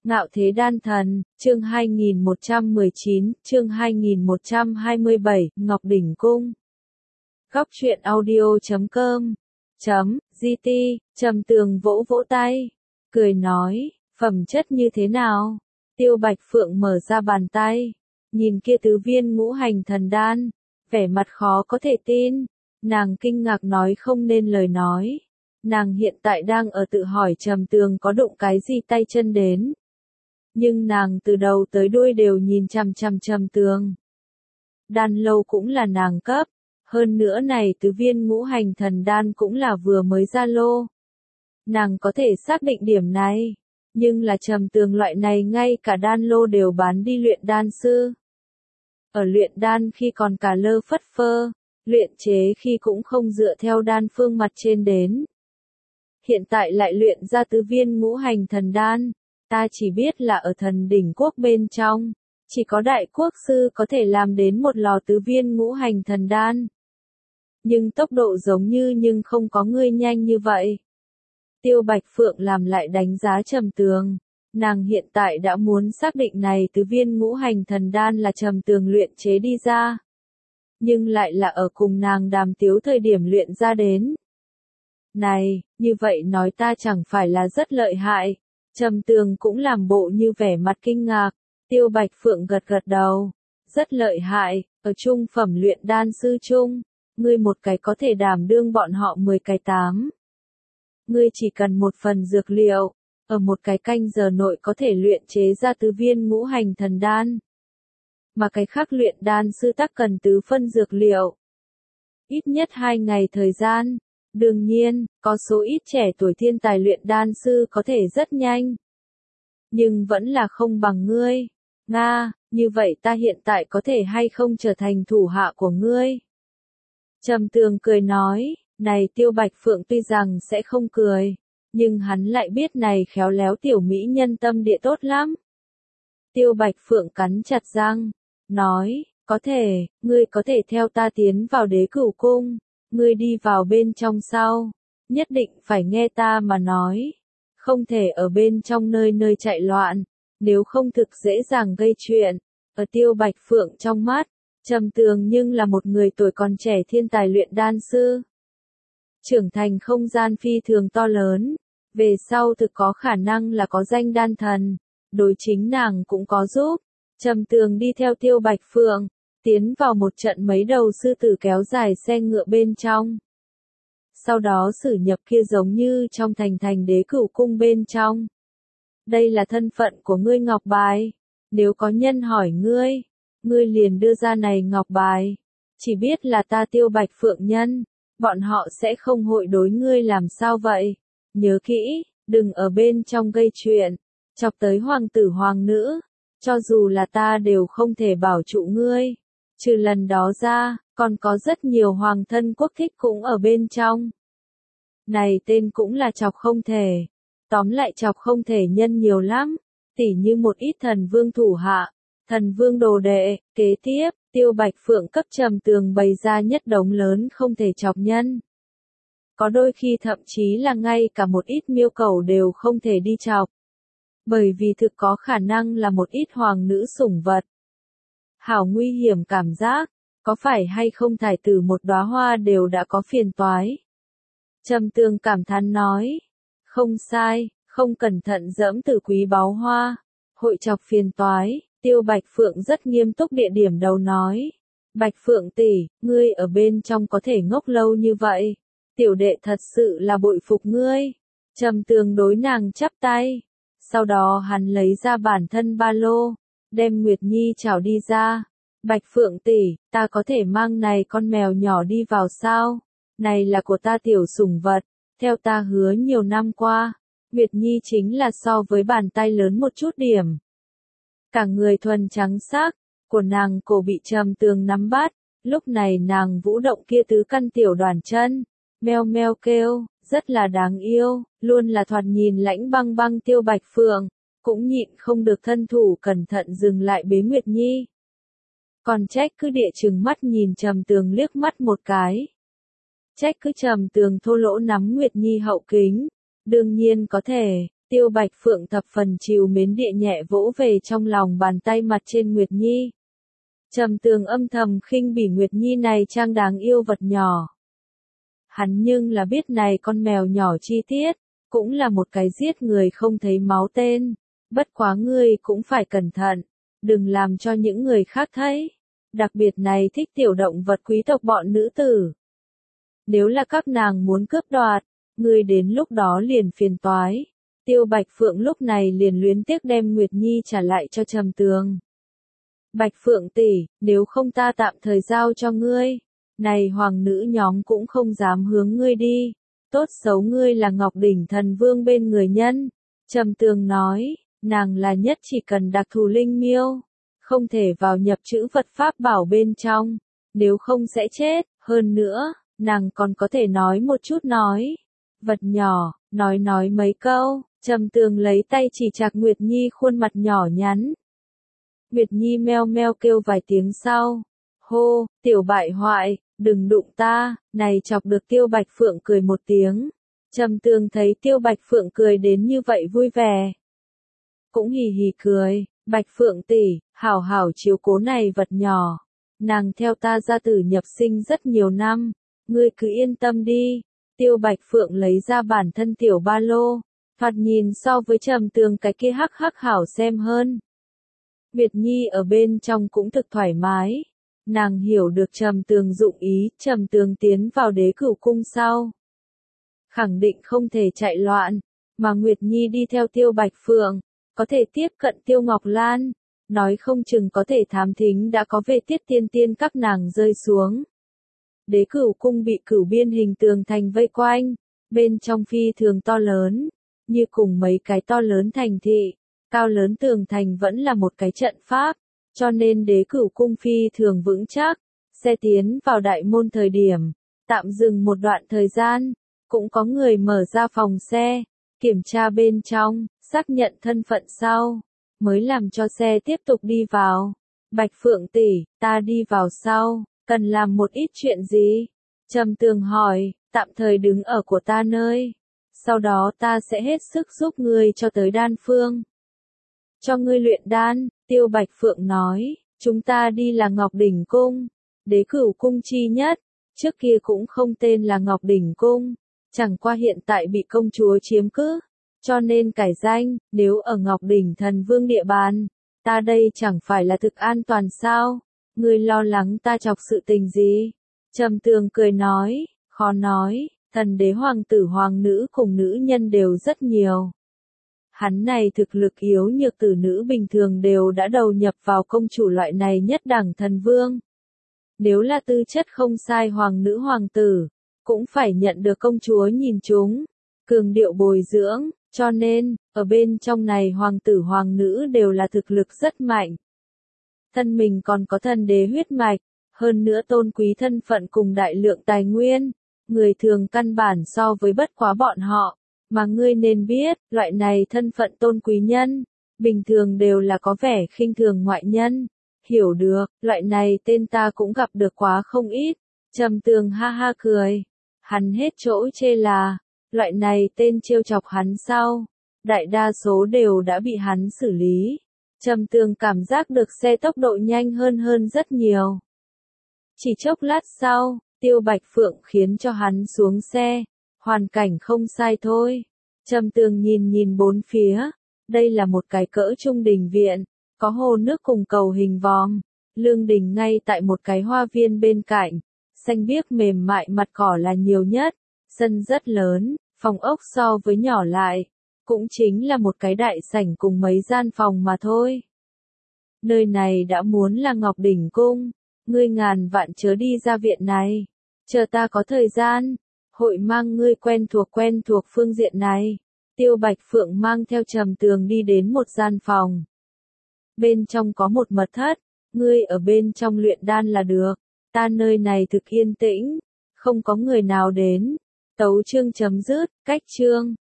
Ngạo thế đan thần, chương 2119, chương 2127, Ngọc Đỉnh Cung. Góc truyện audio.com .gt, Trầm Tường vỗ vỗ tay, cười nói, phẩm chất như thế nào? Tiêu Bạch Phượng mở ra bàn tay, nhìn kia tứ viên ngũ hành thần đan, vẻ mặt khó có thể tin, nàng kinh ngạc nói không nên lời nói. Nàng hiện tại đang ở tự hỏi Trầm Tường có đụng cái gì tay chân đến. Nhưng nàng từ đầu tới đuôi đều nhìn chằm chằm Trầm Tường. Đan lâu cũng là nàng cấp, hơn nữa này tứ viên ngũ hành thần đan cũng là vừa mới ra lô. Nàng có thể xác định điểm này, nhưng là Trầm Tường loại này ngay cả đan lô đều bán đi luyện đan sư. Ở luyện đan khi còn cả lơ phất phơ, luyện chế khi cũng không dựa theo đan phương mặt trên đến. Hiện tại lại luyện ra tứ viên ngũ hành thần đan, ta chỉ biết là ở thần đỉnh quốc bên trong, chỉ có đại quốc sư có thể làm đến một lò tứ viên ngũ hành thần đan. Nhưng tốc độ giống như nhưng không có ngươi nhanh như vậy. Tiêu Bạch Phượng làm lại đánh giá Trầm Tường, nàng hiện tại đã muốn xác định này tứ viên ngũ hành thần đan là Trầm Tường luyện chế đi ra. Nhưng lại là ở cùng nàng đàm tiếu thời điểm luyện ra đến. Này, như vậy nói ta chẳng phải là rất lợi hại. Trầm Tường cũng làm bộ như vẻ mặt kinh ngạc. Tiêu Bạch Phượng gật gật đầu. Rất lợi hại, ở trung phẩm luyện đan sư chung, ngươi một cái có thể đảm đương bọn họ 10 cái 8. Ngươi chỉ cần một phần dược liệu, ở một cái canh giờ nội có thể luyện chế ra tứ viên ngũ hành thần đan. Mà cái khác luyện đan sư tắc cần tứ phân dược liệu. Ít nhất 2 ngày thời gian. Đương nhiên, có số ít trẻ tuổi thiên tài luyện đan sư có thể rất nhanh. Nhưng vẫn là không bằng ngươi. Nga, như vậy ta hiện tại có thể hay không trở thành thủ hạ của ngươi? Trầm Tường cười nói, này Tiêu Bạch Phượng tuy rằng sẽ không cười, nhưng hắn lại biết này khéo léo tiểu mỹ nhân tâm địa tốt lắm. Tiêu Bạch Phượng cắn chặt răng, nói, có thể, ngươi có thể theo ta tiến vào Đế Cửu Cung. Ngươi đi vào bên trong sau, nhất định phải nghe ta mà nói, không thể ở bên trong nơi nơi chạy loạn, nếu không thực dễ dàng gây chuyện. Ở Tiêu Bạch Phượng trong mắt, Trầm Tường nhưng là một người tuổi còn trẻ thiên tài luyện đan sư. Trưởng thành không gian phi thường to lớn, về sau thực có khả năng là có danh đan thần, đối chính nàng cũng có giúp. Trầm Tường đi theo Tiêu Bạch Phượng, tiến vào một trận mấy đầu sư tử kéo dài xe ngựa bên trong. Sau đó xử nhập kia giống như trong thành Đế Cửu Cung bên trong. Đây là thân phận của ngươi ngọc bài. Nếu có nhân hỏi ngươi, ngươi liền đưa ra này ngọc bài. Chỉ biết là ta Tiêu Bạch Phượng nhân, bọn họ sẽ không hội đối ngươi làm sao vậy. Nhớ kỹ, đừng ở bên trong gây chuyện, chọc tới hoàng tử hoàng nữ. Cho dù là ta đều không thể bảo trụ ngươi. Trừ lần đó ra, còn có rất nhiều hoàng thân quốc thích cũng ở bên trong. Này tên cũng là chọc không thể. Tóm lại chọc không thể nhân nhiều lắm. Tỉ như một ít thần vương thủ hạ, thần vương đồ đệ. Kế tiếp, Tiêu Bạch Phượng cấp Trầm Tường bày ra nhất đống lớn không thể chọc nhân. Có đôi khi thậm chí là ngay cả một ít miêu cầu đều không thể đi chọc. Bởi vì thực có khả năng là một ít hoàng nữ sủng vật. Hảo nguy hiểm cảm giác, có phải hay không thải tử một đóa hoa đều đã có phiền toái. Trầm Tường cảm thán nói, không sai, không cẩn thận dẫm từ quý báu hoa, hội chọc phiền toái. Tiêu Bạch Phượng rất nghiêm túc địa điểm đầu nói, Bạch Phượng tỷ, ngươi ở bên trong có thể ngốc lâu như vậy, tiểu đệ thật sự là bội phục ngươi. Trầm Tường đối nàng chắp tay, sau đó hắn lấy ra bản thân ba lô. Đem Nguyệt Nhi chào đi ra. Bạch Phượng tỷ, ta có thể mang này con mèo nhỏ đi vào sao? Này là của ta tiểu sủng vật. Theo ta hứa nhiều năm qua, Nguyệt Nhi chính là so với bàn tay lớn một chút điểm. Cả người thuần trắng sắc, của nàng cổ bị Trầm Tường nắm bắt. Lúc này nàng vũ động kia tứ căn tiểu đoàn chân. Meo meo kêu, rất là đáng yêu, luôn là thoạt nhìn lãnh băng băng Tiêu Bạch Phượng. Cũng nhịn không được thân thủ cẩn thận dừng lại bế Nguyệt Nhi. Còn Trách cứ địa chừng mắt nhìn Trầm Tường liếc mắt một cái. Trách cứ Trầm Tường thô lỗ nắm Nguyệt Nhi hậu kính. Đương nhiên có thể, Tiêu Bạch Phượng thập phần trìu mến địa nhẹ vỗ về trong lòng bàn tay mặt trên Nguyệt Nhi. Trầm Tường âm thầm khinh bỉ Nguyệt Nhi này trang đáng yêu vật nhỏ. Hắn nhưng là biết này con mèo nhỏ chi tiết, cũng là một cái giết người không thấy máu tên. Bất quá ngươi cũng phải cẩn thận, đừng làm cho những người khác thấy. Đặc biệt này thích tiểu động vật quý tộc bọn nữ tử. Nếu là các nàng muốn cướp đoạt, ngươi đến lúc đó liền phiền toái. Tiêu Bạch Phượng lúc này liền luyến tiếc đem Nguyệt Nhi trả lại cho Trầm Tường. Bạch Phượng tỷ, nếu không ta tạm thời giao cho ngươi. Này hoàng nữ nhóm cũng không dám hướng ngươi đi. Tốt xấu ngươi là Ngọc Đỉnh Thần Vương bên người nhân. Trầm Tường nói, nàng là nhất chỉ cần đặc thù linh miêu. Không thể vào nhập chữ vật pháp bảo bên trong. Nếu không sẽ chết. Hơn nữa, nàng còn có thể nói một chút nói. Vật nhỏ, nói mấy câu. Trầm Tường lấy tay chỉ chạc Nguyệt Nhi khuôn mặt nhỏ nhắn. Nguyệt Nhi meo meo kêu vài tiếng sau. Hô, tiểu bại hoại, đừng đụng ta, này chọc được Tiêu Bạch Phượng cười một tiếng. Trầm Tường thấy Tiêu Bạch Phượng cười đến như vậy vui vẻ. Cũng hì hì cười, Bạch Phượng tỷ, hảo hảo chiếu cố này vật nhỏ. Nàng theo ta ra tử nhập sinh rất nhiều năm, ngươi cứ yên tâm đi. Tiêu Bạch Phượng lấy ra bản thân tiểu ba lô, thoạt nhìn so với Trầm Tường cái kia hắc hắc hảo xem hơn. Nguyệt Nhi ở bên trong cũng thực thoải mái. Nàng hiểu được Trầm Tường dụng ý, Trầm Tường tiến vào Đế Cửu cung sau. Khẳng định không thể chạy loạn, mà Nguyệt Nhi đi theo Tiêu Bạch Phượng, có thể tiếp cận Tiêu Ngọc Lan, nói không chừng có thể thám thính đã có về Tiết Tiên Tiên các nàng rơi xuống. Đế Cửu cung bị cửu biên hình tường thành vây quanh, bên trong phi thường to lớn, như cùng mấy cái to lớn thành thị, cao lớn tường thành vẫn là một cái trận pháp, cho nên Đế Cửu cung phi thường vững chắc. Xe tiến vào đại môn thời điểm, tạm dừng một đoạn thời gian, cũng có người mở ra phòng xe, kiểm tra bên trong, xác nhận thân phận sau, mới làm cho xe tiếp tục đi vào. Bạch Phượng tỷ, ta đi vào sau, cần làm một ít chuyện gì? Trầm Tường hỏi, tạm thời đứng ở của ta nơi. Sau đó ta sẽ hết sức giúp ngươi cho tới đan phương. Cho ngươi luyện đan, Tiêu Bạch Phượng nói, chúng ta đi là Ngọc Đỉnh Cung, Đế Cửu cung chi nhất, trước kia cũng không tên là Ngọc Đỉnh Cung, chẳng qua hiện tại bị công chúa chiếm cứ, cho nên cải danh. Nếu ở Ngọc Đỉnh Thần Vương địa bàn, ta đây chẳng phải là thực an toàn sao? Ngươi lo lắng ta chọc sự tình gì? Trầm Tường cười nói, khó nói, thần đế hoàng tử hoàng nữ cùng nữ nhân đều rất nhiều. Hắn này thực lực yếu nhược tử nữ bình thường đều đã đầu nhập vào công chủ loại này nhất đẳng thần vương. Nếu là tư chất không sai hoàng nữ hoàng tử, cũng phải nhận được công chúa nhìn chúng, cường điệu bồi dưỡng, cho nên, ở bên trong này hoàng tử hoàng nữ đều là thực lực rất mạnh. Thân mình còn có thần đế huyết mạch, hơn nữa tôn quý thân phận cùng đại lượng tài nguyên, người thường căn bản so với bất quá bọn họ, mà ngươi nên biết, loại này thân phận tôn quý nhân, bình thường đều là có vẻ khinh thường ngoại nhân. Hiểu được, loại này tên ta cũng gặp được quá không ít. Trầm Tường ha ha cười, hắn hết chỗ chê là, loại này tên trêu chọc hắn sau, đại đa số đều đã bị hắn xử lý. Trầm Tường cảm giác được xe tốc độ nhanh hơn rất nhiều. Chỉ chốc lát sau, Tiêu Bạch Phượng khiến cho hắn xuống xe, hoàn cảnh không sai thôi. Trầm Tường nhìn bốn phía, đây là một cái cỡ trung đình viện, có hồ nước cùng cầu hình vòm, lương đình ngay tại một cái hoa viên bên cạnh, xanh biếc mềm mại mặt cỏ là nhiều nhất, sân rất lớn, phòng ốc so với nhỏ lại, cũng chính là một cái đại sảnh cùng mấy gian phòng mà thôi. Nơi này đã muốn là Ngọc Đỉnh Cung, ngươi ngàn vạn chớ đi ra viện này, chờ ta có thời gian, hội mang ngươi quen thuộc phương diện này. Tiêu Bạch Phượng mang theo Trầm Tường đi đến một gian phòng. Bên trong có một mật thất, ngươi ở bên trong luyện đan là được, ta nơi này thực yên tĩnh, không có người nào đến. Tấu chương chấm dứt, cách chương.